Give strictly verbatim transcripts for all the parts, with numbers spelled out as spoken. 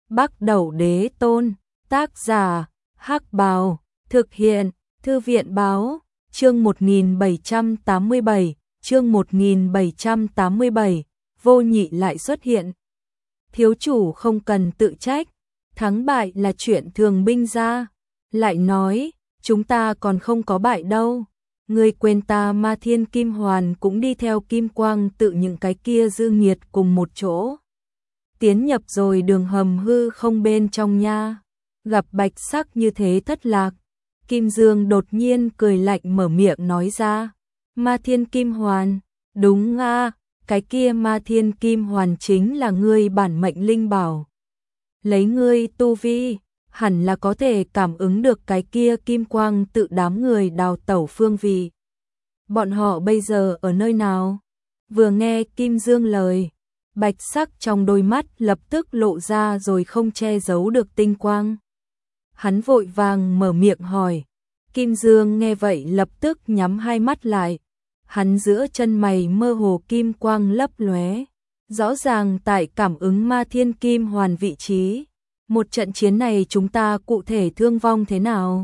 Bắc Đẩu Đế Tôn, tác giả, Hắc Bào, thực hiện, Thư viện Báo, chương một nghìn bảy trăm tám mươi bảy, chương một nghìn bảy trăm tám mươi bảy, Vô Nhị lại xuất hiện. Thiếu chủ không cần tự trách, thắng bại là chuyện thường binh ra. Lại nói, chúng ta còn không có bại đâu. Ngươi quên ta Ma Thiên Kim Hoàn cũng đi theo Kim Quang tự những cái kia dư nghiệt cùng một chỗ. Tiến nhập rồi đường hầm hư không bên trong nha. Gặp Bạch Sắc như thế thất lạc. Kim Dương đột nhiên cười lạnh mở miệng nói ra. Ma Thiên Kim Hoàn, đúng a, cái kia Ma Thiên Kim Hoàn chính là ngươi bản mệnh linh bảo. Lấy ngươi tu vi, hẳn là có thể cảm ứng được cái kia kim quang tự đám người đào tẩu phương vị. Bọn họ bây giờ ở nơi nào? Vừa nghe Kim Dương lời, Bạch Sắc trong đôi mắt lập tức lộ ra rồi không che giấu được tinh quang. Hắn vội vàng mở miệng hỏi. Kim Dương nghe vậy lập tức nhắm hai mắt lại. Hắn giữa chân mày mơ hồ kim quang lấp lóe, rõ ràng tại cảm ứng Ma Thiên Kim Hoàn vị trí. Một trận chiến này chúng ta cụ thể thương vong thế nào?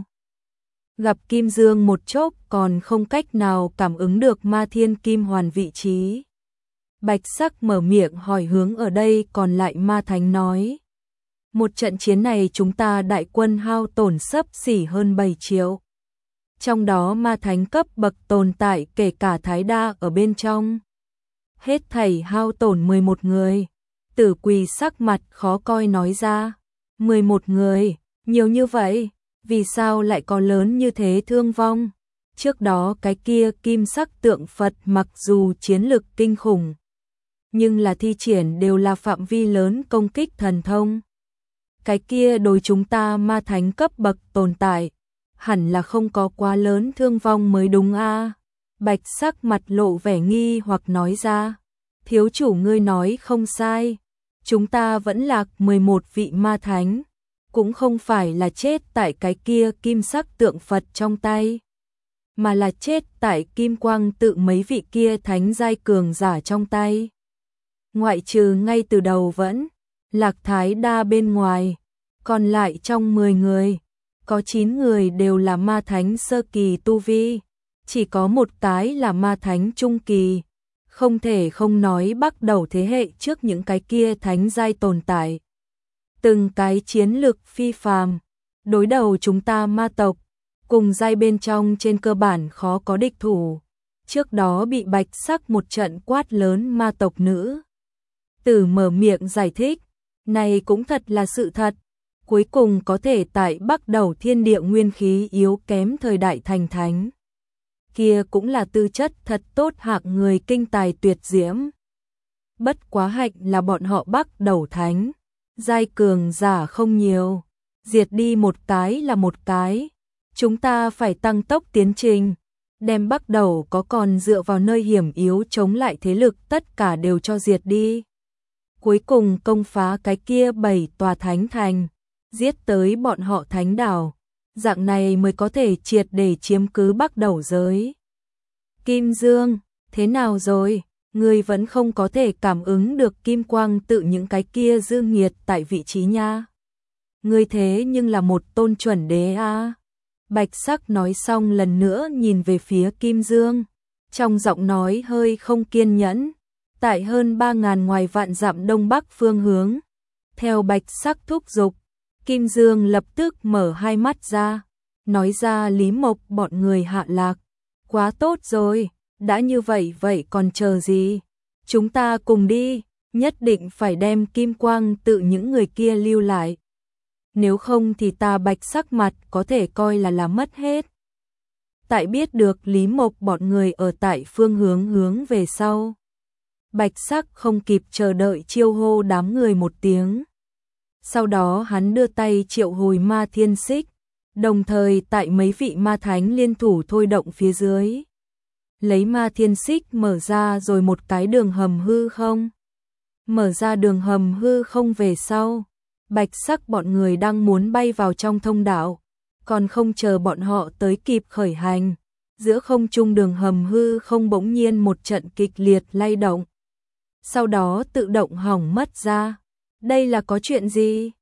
Gặp Kim Dương một chốc còn không cách nào cảm ứng được Ma Thiên Kim Hoàn vị trí. Bạch Sắc mở miệng hỏi hướng ở đây còn lại Ma Thánh nói. Một trận chiến này chúng ta đại quân hao tổn xấp xỉ hơn bảy triệu. Trong đó Ma Thánh cấp bậc tồn tại kể cả Thái Đa ở bên trong. Hết thảy hao tổn mười một người. Tử Quỳ sắc mặt khó coi nói ra. mười một người, nhiều như vậy, vì sao lại có lớn như thế thương vong? Trước đó cái kia kim sắc tượng Phật mặc dù chiến lực kinh khủng, nhưng là thi triển đều là phạm vi lớn công kích thần thông. Cái kia đối chúng ta Ma Thánh cấp bậc tồn tại, hẳn là không có quá lớn thương vong mới đúng a. Bạch Sắc mặt lộ vẻ nghi hoặc nói ra. Thiếu chủ ngươi nói không sai. Chúng ta vẫn lạc mười một vị Ma Thánh, cũng không phải là chết tại cái kia kim sắc tượng Phật trong tay, mà là chết tại kim quang tự mấy vị kia thánh giai cường giả trong tay. Ngoại trừ ngay từ đầu vẫn lạc Thái Đa bên ngoài, còn lại trong mười người, có chín người đều là Ma Thánh sơ kỳ tu vi, chỉ có một cái là Ma Thánh trung kỳ. Không thể không nói bắt đầu thế hệ trước những cái kia thánh giai tồn tại. Từng cái chiến lực phi phàm, đối đầu chúng ta ma tộc, cùng giai bên trong trên cơ bản khó có địch thủ. Trước đó bị Bạch Sắc một trận quát lớn ma tộc nữ Tử mở miệng giải thích, này cũng thật là sự thật. Cuối cùng có thể tại bắt đầu thiên địa nguyên khí yếu kém thời đại thành thánh. Kia cũng là tư chất thật tốt hạng người kinh tài tuyệt diễm. Bất quá hạnh là bọn họ bắt đầu thánh, giai cường giả không nhiều, diệt đi một cái là một cái. Chúng ta phải tăng tốc tiến trình, đem bắt đầu có còn dựa vào nơi hiểm yếu chống lại thế lực tất cả đều cho diệt đi. Cuối cùng công phá cái kia bảy tòa thánh thành, giết tới bọn họ thánh đảo. Dạng này mới có thể triệt để chiếm cứ Bắc Đẩu giới. Kim Dương, thế nào rồi? Ngươi vẫn không có thể cảm ứng được kim quang tự những cái kia dư nghiệt tại vị trí nha. Ngươi thế nhưng là một tôn chuẩn đế a. À. Bạch Sắc nói xong lần nữa nhìn về phía Kim Dương, trong giọng nói hơi không kiên nhẫn. Tại hơn ba ngàn ngoài vạn dặm đông bắc phương hướng, theo Bạch Sắc thúc giục, Kim Dương lập tức mở hai mắt ra, nói ra Lý Mộc bọn người hạ lạc. Quá tốt rồi, đã như vậy vậy còn chờ gì? Chúng ta cùng đi, nhất định phải đem kim quang tự những người kia lưu lại. Nếu không thì ta Bạch Sắc mặt có thể coi là là mất hết. Tại biết được Lý Mộc bọn người ở tại phương hướng hướng về sau, Bạch Sắc không kịp chờ đợi chiêu hô đám người một tiếng. Sau đó hắn đưa tay triệu hồi Ma Thiên Xích, đồng thời tại mấy vị ma thánh liên thủ thôi động phía dưới. Lấy Ma Thiên Xích mở ra rồi một cái đường hầm hư không. Mở ra đường hầm hư không về sau, Bạch Sắc bọn người đang muốn bay vào trong thông đạo, còn không chờ bọn họ tới kịp khởi hành. Giữa không trung đường hầm hư không bỗng nhiên một trận kịch liệt lay động. Sau đó tự động hỏng mất ra. Đây là có chuyện gì?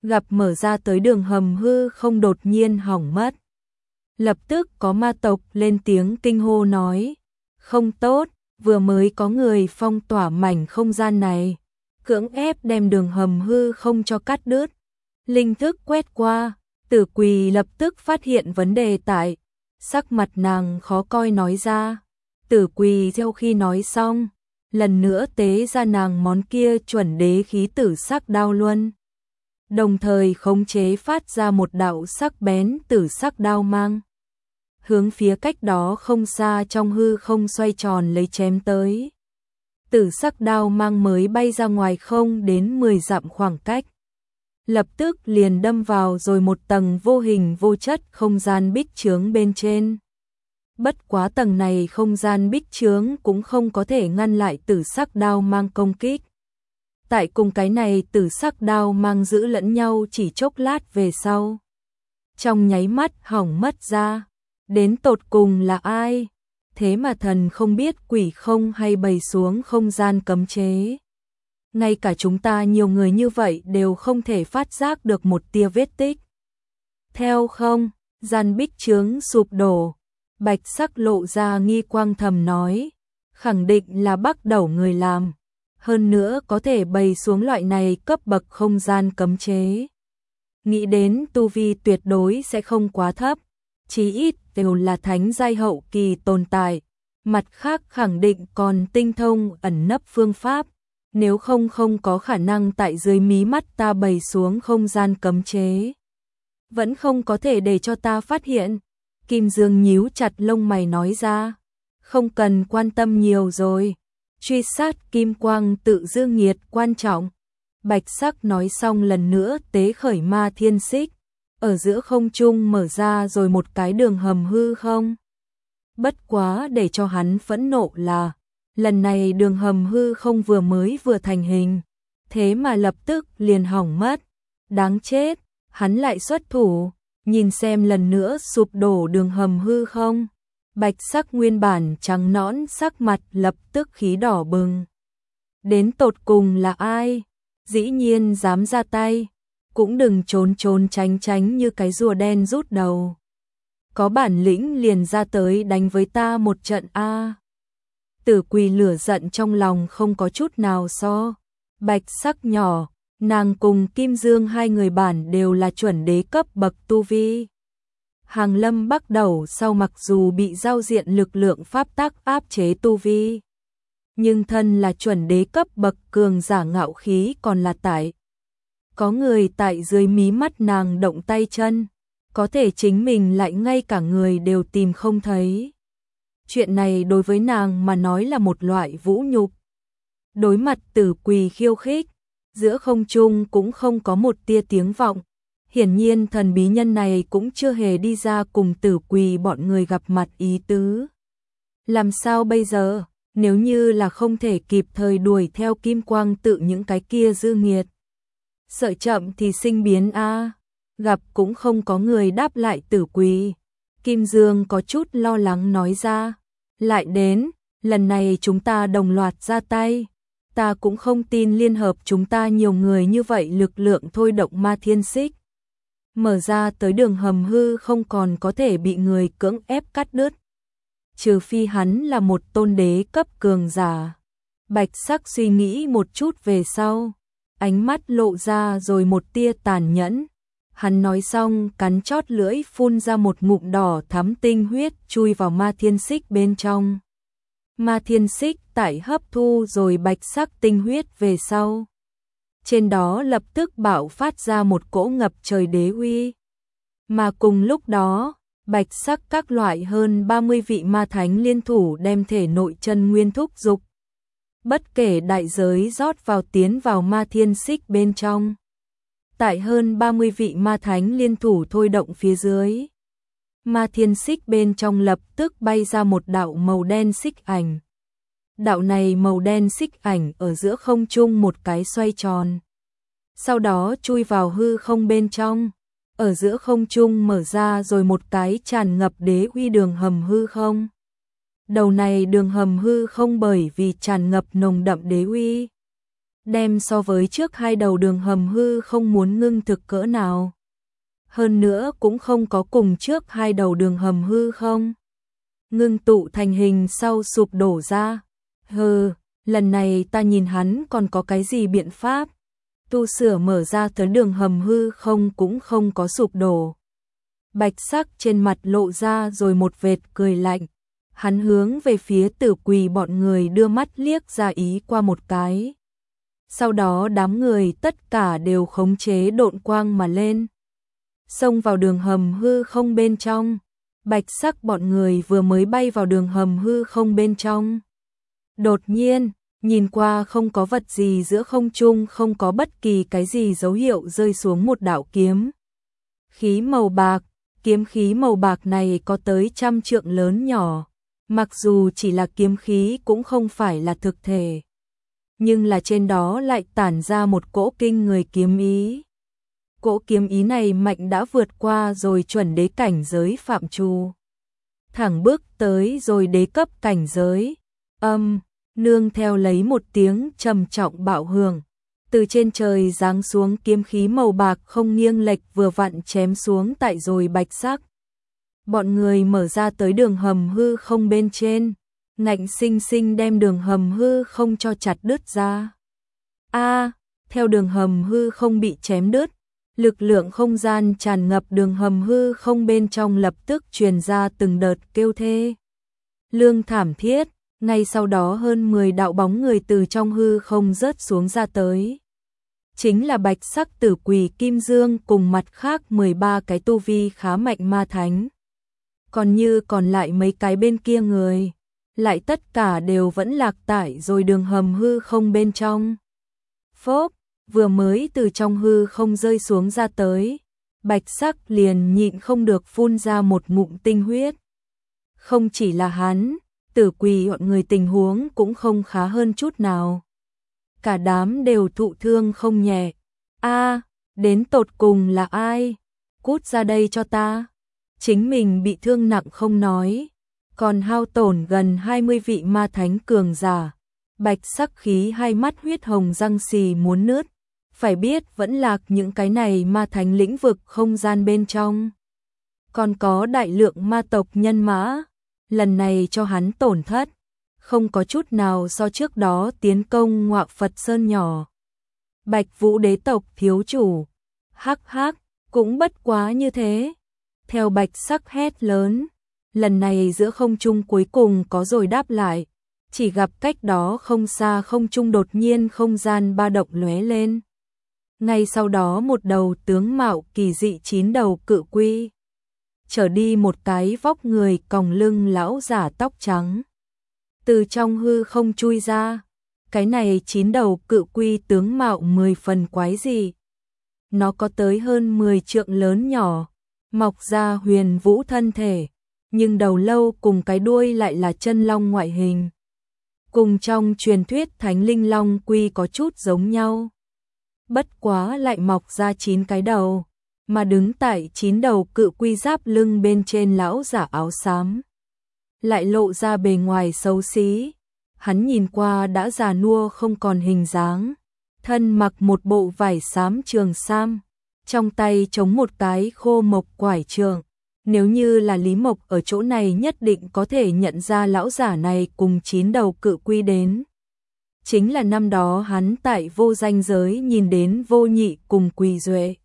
gặp mở ra tới đường hầm hư không đột nhiên hỏng mất. Lập tức có ma tộc lên tiếng kinh hô nói, không tốt, vừa mới có người phong tỏa mảnh không gian này, cưỡng ép đem đường hầm hư không cho cắt đứt. Linh thức quét qua, Tử Quỳ lập tức phát hiện vấn đề tại, sắc mặt nàng khó coi nói ra. Tử Quỳ sau khi nói xong, lần nữa tế ra nàng món kia chuẩn đế khí tử sắc đao luân. Đồng thời khống chế phát ra một đạo sắc bén tử sắc đao mang. Hướng phía cách đó không xa trong hư không xoay tròn lấy chém tới. Tử sắc đao mang mới bay ra ngoài không đến mười dặm khoảng cách. Lập tức liền đâm vào rồi một tầng vô hình vô chất không gian bích chướng bên trên. Bất quá tầng này không gian bích chướng cũng không có thể ngăn lại tử sắc đao mang công kích. Tại cùng cái này tử sắc đao mang giữ lẫn nhau chỉ chốc lát về sau. Trong nháy mắt hỏng mất ra. Đến tột cùng là ai? Thế mà thần không biết quỷ không hay bày xuống không gian cấm chế. Ngay cả chúng ta nhiều người như vậy đều không thể phát giác được một tia vết tích. Theo không, gian bích chướng sụp đổ. Bạch sắc lộ ra nghi quang thầm nói. Khẳng định là Bắc Đẩu người làm. Hơn nữa có thể bày xuống loại này cấp bậc không gian cấm chế. Nghĩ đến tu vi tuyệt đối sẽ không quá thấp. Chí ít đều là thánh giai hậu kỳ tồn tại. Mặt khác khẳng định còn tinh thông ẩn nấp phương pháp. Nếu không không có khả năng tại dưới mí mắt ta bày xuống không gian cấm chế. Vẫn không có thể để cho ta phát hiện. Kim Dương nhíu chặt lông mày nói ra. Không cần quan tâm nhiều rồi. Truy sát kim quang tự dương nghiệt quan trọng. Bạch sắc nói xong lần nữa tế khởi ma thiên xích. Ở giữa không trung mở ra rồi một cái đường hầm hư không. Bất quá để cho hắn phẫn nộ là, lần này đường hầm hư không vừa mới vừa thành hình, thế mà lập tức liền hỏng mất. Đáng chết, hắn lại xuất thủ, nhìn xem lần nữa sụp đổ đường hầm hư không. Bạch sắc nguyên bản trắng nõn sắc mặt lập tức khí đỏ bừng. Đến tột cùng là ai? Dĩ nhiên dám ra tay. Cũng đừng trốn trốn tránh tránh như cái rùa đen rút đầu. Có bản lĩnh liền ra tới đánh với ta một trận a. Tử Quỳ lửa giận trong lòng không có chút nào so. Bạch sắc nhỏ, nàng cùng Kim Dương hai người bản đều là chuẩn đế cấp bậc tu vi. Hàng Lâm Bắc Đẩu sau mặc dù bị giao diện lực lượng pháp tắc áp chế tu vi, nhưng thân là chuẩn đế cấp bậc cường giả ngạo khí còn là tại. Có người tại dưới mí mắt nàng động tay chân, có thể chính mình lại ngay cả người đều tìm không thấy. Chuyện này đối với nàng mà nói là một loại vũ nhục. Đối mặt Tử Quỳ khiêu khích, giữa không trung cũng không có một tia tiếng vọng. Hiển nhiên thần bí nhân này cũng chưa hề đi ra cùng Tử Quỳ bọn người gặp mặt ý tứ. Làm sao bây giờ, nếu như là không thể kịp thời đuổi theo kim quang tự những cái kia dư nghiệt. Sợ chậm thì sinh biến a. Gặp cũng không có người đáp lại Tử Quỳ. Kim Dương có chút lo lắng nói ra. Lại đến, lần này chúng ta đồng loạt ra tay. Ta cũng không tin liên hợp chúng ta nhiều người như vậy lực lượng thôi động ma thiên xích. Mở ra tới đường hầm hư không còn có thể bị người cưỡng ép cắt đứt. Trừ phi hắn là một tôn đế cấp cường giả. Bạch sắc suy nghĩ một chút về sau. Ánh mắt lộ ra rồi một tia tàn nhẫn. Hắn nói xong cắn chót lưỡi phun ra một ngụm đỏ thắm tinh huyết chui vào ma thiên xích bên trong. Ma thiên xích tại hấp thu rồi bạch sắc tinh huyết về sau. Trên đó lập tức bạo phát ra một cỗ ngập trời đế uy. Mà cùng lúc đó, bạch sắc các loại hơn ba mươi vị ma thánh liên thủ đem thể nội chân nguyên thúc dục. Bất kể đại giới rót vào tiến vào ma thiên xích bên trong. Tại hơn ba mươi vị ma thánh liên thủ thôi động phía dưới. Ma thiên xích bên trong lập tức bay ra một đạo màu đen xích ảnh. Đạo này màu đen xích ảnh ở giữa không trung một cái xoay tròn. Sau đó chui vào hư không bên trong. Ở giữa không trung mở ra rồi một cái tràn ngập đế uy đường hầm hư không. Đầu này đường hầm hư không bởi vì tràn ngập nồng đậm đế uy. đem so với trước hai đầu đường hầm hư không muốn ngưng thực cỡ nào. Hơn nữa cũng không có cùng trước hai đầu đường hầm hư không ngưng tụ thành hình sau sụp đổ ra. Hừ, lần này ta nhìn hắn còn có cái gì biện pháp. Tu sửa mở ra tới đường hầm hư không cũng không có sụp đổ. Bạch Sắc trên mặt lộ ra rồi một vệt cười lạnh. Hắn hướng về phía Tử Quỳ bọn người đưa mắt liếc ra ý qua một cái. Sau đó đám người tất cả đều khống chế độn quang mà lên, xông vào đường hầm hư không bên trong. Bạch Sắc bọn người vừa mới bay vào đường hầm hư không bên trong. Đột nhiên, nhìn qua không có vật gì giữa không trung, không có bất kỳ cái gì dấu hiệu rơi xuống một đạo kiếm khí màu bạc. Kiếm khí màu bạc này có tới trăm trượng lớn nhỏ, mặc dù chỉ là kiếm khí cũng không phải là thực thể, nhưng là trên đó lại tản ra một cỗ kinh người kiếm ý. Cỗ kiếm ý này mạnh đã vượt qua rồi chuẩn đế cảnh giới phạm trù, thẳng bước tới rồi đế cấp cảnh giới. Âm, nương theo lấy một tiếng trầm trọng bạo hưởng, từ trên trời giáng xuống kiếm khí màu bạc không nghiêng lệch vừa vặn chém xuống tại rồi Bạch Sắc. Bọn người mở ra tới đường hầm hư không bên trên, ngạnh sinh sinh đem đường hầm hư không cho chặt đứt ra. A, theo đường hầm hư không bị chém đứt, lực lượng không gian tràn ngập đường hầm hư không bên trong lập tức truyền ra từng đợt kêu thê lương thảm thiết. Ngay sau đó hơn mười đạo bóng người từ trong hư không rớt xuống ra tới. Chính là Bạch Sắc, Tử Quỳ, Kim Dương cùng mặt khác mười ba cái tu vi khá mạnh ma thánh. Còn như còn lại mấy cái bên kia người, lại tất cả đều vẫn lạc tại rồi đường hầm hư không bên trong. Phốp, vừa mới từ trong hư không rơi xuống ra tới, Bạch Sắc liền nhịn không được phun ra một ngụm tinh huyết. Không chỉ là hắn, Tử Quỳ bọn người tình huống cũng không khá hơn chút nào. Cả đám đều thụ thương không nhẹ. A, đến tột cùng là ai? Cút ra đây cho ta. Chính mình bị thương nặng không nói, còn hao tổn gần hai mươi vị ma thánh cường giả. Bạch Sắc khí hai mắt huyết hồng răng xì muốn nứt. Phải biết vẫn lạc những cái này ma thánh lĩnh vực không gian bên trong. Còn có đại lượng ma tộc nhân mã. Lần này cho hắn tổn thất, không có chút nào so trước đó tiến công Ngọa Phật Sơn nhỏ. Bạch Vũ đế tộc thiếu chủ, hắc hắc, cũng bất quá như thế. Theo Bạch Sắc hét lớn, lần này giữa không trung cuối cùng có rồi đáp lại, chỉ gặp cách đó không xa không trung đột nhiên không gian ba động lóe lên. Ngay sau đó một đầu tướng mạo kỳ dị chín đầu cự quy trở đi một cái vóc người còng lưng lão giả tóc trắng, từ trong hư không chui ra. Cái này chín đầu cự quy tướng mạo mười phần quái dị. Nó có tới hơn mười trượng lớn nhỏ, mọc ra huyền vũ thân thể, nhưng đầu lâu cùng cái đuôi lại là chân long ngoại hình. Cùng trong truyền thuyết thánh linh long quy có chút giống nhau. Bất quá lại mọc ra chín cái đầu, mà đứng tại chín đầu cự quy giáp lưng bên trên lão giả áo xám, lại lộ ra bề ngoài xấu xí. Hắn nhìn qua đã già nua không còn hình dáng, thân mặc một bộ vải xám trường sam, trong tay chống một cái khô mộc quải trượng. Nếu như là Lý Mộc ở chỗ này nhất định có thể nhận ra lão giả này cùng chín đầu cự quy đến. Chính là năm đó hắn tại vô danh giới nhìn đến Vô Nhị cùng Quỳ Duệ.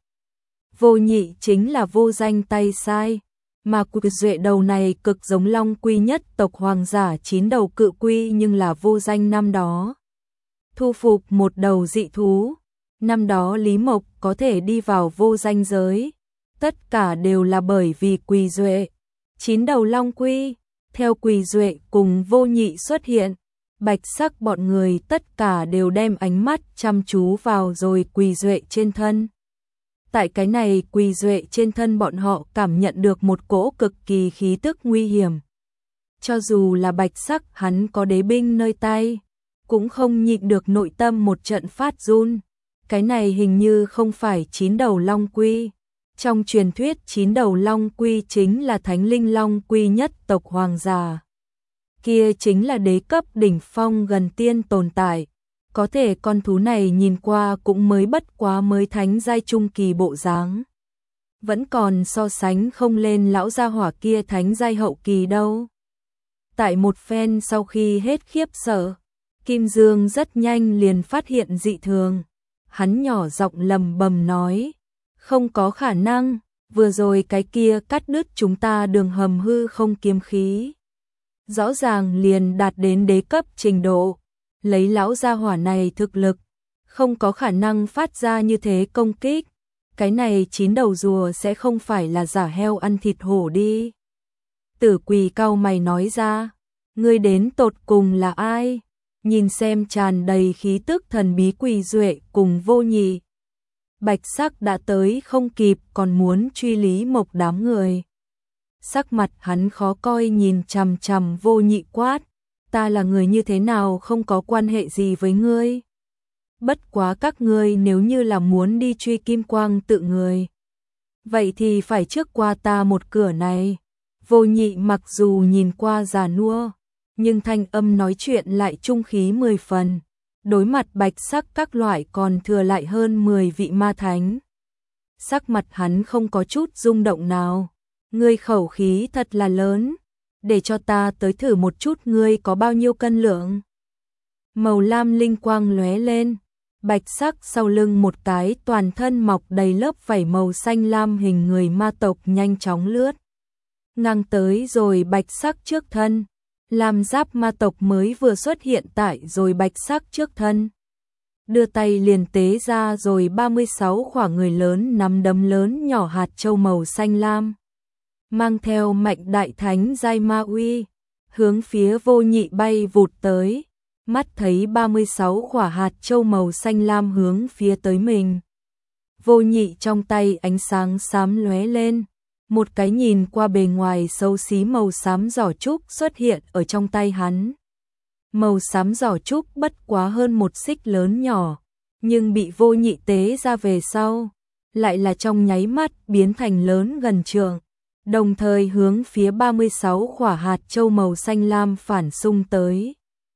Vô Nhị chính là vô danh tay sai, mà Quỳ Duệ đầu này cực giống long quy nhất tộc hoàng giả chín đầu cự quy, nhưng là vô danh năm đó thu phục một đầu dị thú. Năm đó Lý Mộc có thể đi vào vô danh giới, tất cả đều là bởi vì Quỳ Duệ. Chín đầu long quy, theo Quỳ Duệ cùng Vô Nhị xuất hiện, Bạch Sắc bọn người tất cả đều đem ánh mắt chăm chú vào rồi Quỳ Duệ trên thân. Tại cái này Quỳ Duệ trên thân bọn họ cảm nhận được một cỗ cực kỳ khí tức nguy hiểm. Cho dù là Bạch Sắc hắn có đế binh nơi tay, cũng không nhịn được nội tâm một trận phát run. Cái này hình như không phải chín đầu long quy. Trong truyền thuyết chín đầu long quy chính là thánh linh long quy nhất tộc hoàng giả. Kia chính là đế cấp đỉnh phong gần tiên tồn tại. Có thể con thú này nhìn qua cũng mới bất quá mới thánh giai trung kỳ bộ dáng. Vẫn còn so sánh không lên lão gia hỏa kia thánh giai hậu kỳ đâu. Tại một phen sau khi hết khiếp sợ, Kim Dương rất nhanh liền phát hiện dị thường. Hắn nhỏ giọng lầm bầm nói, không có khả năng, vừa rồi cái kia cắt đứt chúng ta đường hầm hư không kiếm khí. Rõ ràng liền đạt đến đế cấp trình độ, lấy lão gia hỏa này thực lực, không có khả năng phát ra như thế công kích. Cái này chín đầu rùa sẽ không phải là giả heo ăn thịt hổ đi. Tử Quỳ cau mày nói ra, ngươi đến tột cùng là ai? Nhìn xem tràn đầy khí tức thần bí Quỳ Duệ cùng Vô Nhị. Bạch Sắc đã tới không kịp còn muốn truy Lý Mộc đám người. Sắc mặt hắn khó coi nhìn chằm chằm Vô Nhị quát, ta là người như thế nào không có quan hệ gì với ngươi. Bất quá các ngươi nếu như là muốn đi truy Kim Quang tự người, vậy thì phải trước qua ta một cửa này. Vô Nhị mặc dù nhìn qua già nua, nhưng thanh âm nói chuyện lại trung khí mười phần. Đối mặt Bạch Sắc các loại còn thừa lại hơn mười vị ma thánh. Sắc mặt hắn không có chút rung động nào. Ngươi khẩu khí thật là lớn, để cho ta tới thử một chút ngươi có bao nhiêu cân lượng. Màu lam linh quang lóe lên, Bạch Sắc sau lưng một cái toàn thân mọc đầy lớp vảy màu xanh lam hình người ma tộc nhanh chóng lướt ngang tới rồi Bạch Sắc trước thân. Lam giáp ma tộc mới vừa xuất hiện tại rồi Bạch Sắc trước thân, đưa tay liền tế ra rồi ba mươi sáu khỏa người lớn nắm đấm lớn nhỏ hạt châu màu xanh lam, mang theo mạnh đại thánh giai ma uy, hướng phía Vô Nhị bay vụt tới. Mắt thấy ba mươi sáu khỏa hạt châu màu xanh lam hướng phía tới mình, Vô Nhị trong tay ánh sáng xám lóe lên, một cái nhìn qua bề ngoài xấu xí màu xám giỏ trúc xuất hiện ở trong tay hắn. Màu xám giỏ trúc bất quá hơn một xích lớn nhỏ, nhưng bị Vô Nhị tế ra về sau, lại là trong nháy mắt biến thành lớn gần trượng, đồng thời hướng phía ba mươi sáu khỏa hạt châu màu xanh lam phản xung tới.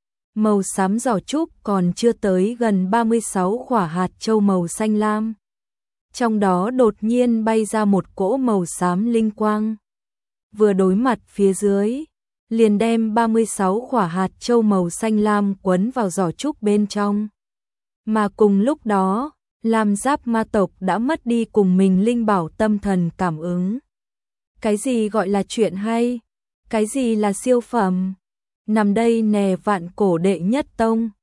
Màu xám giỏ trúc còn chưa tới gần ba mươi sáu khỏa hạt châu màu xanh lam. Trong đó đột nhiên bay ra một cỗ màu xám linh quang. Vừa đối mặt phía dưới, liền đem ba mươi sáu khỏa hạt châu màu xanh lam quấn vào giỏ trúc bên trong. Mà cùng lúc đó, Lam Giáp ma tộc đã mất đi cùng mình linh bảo tâm thần cảm ứng. Cái gì gọi là chuyện hay? Cái gì là siêu phẩm? Nằm đây nè vạn cổ đệ nhất tông.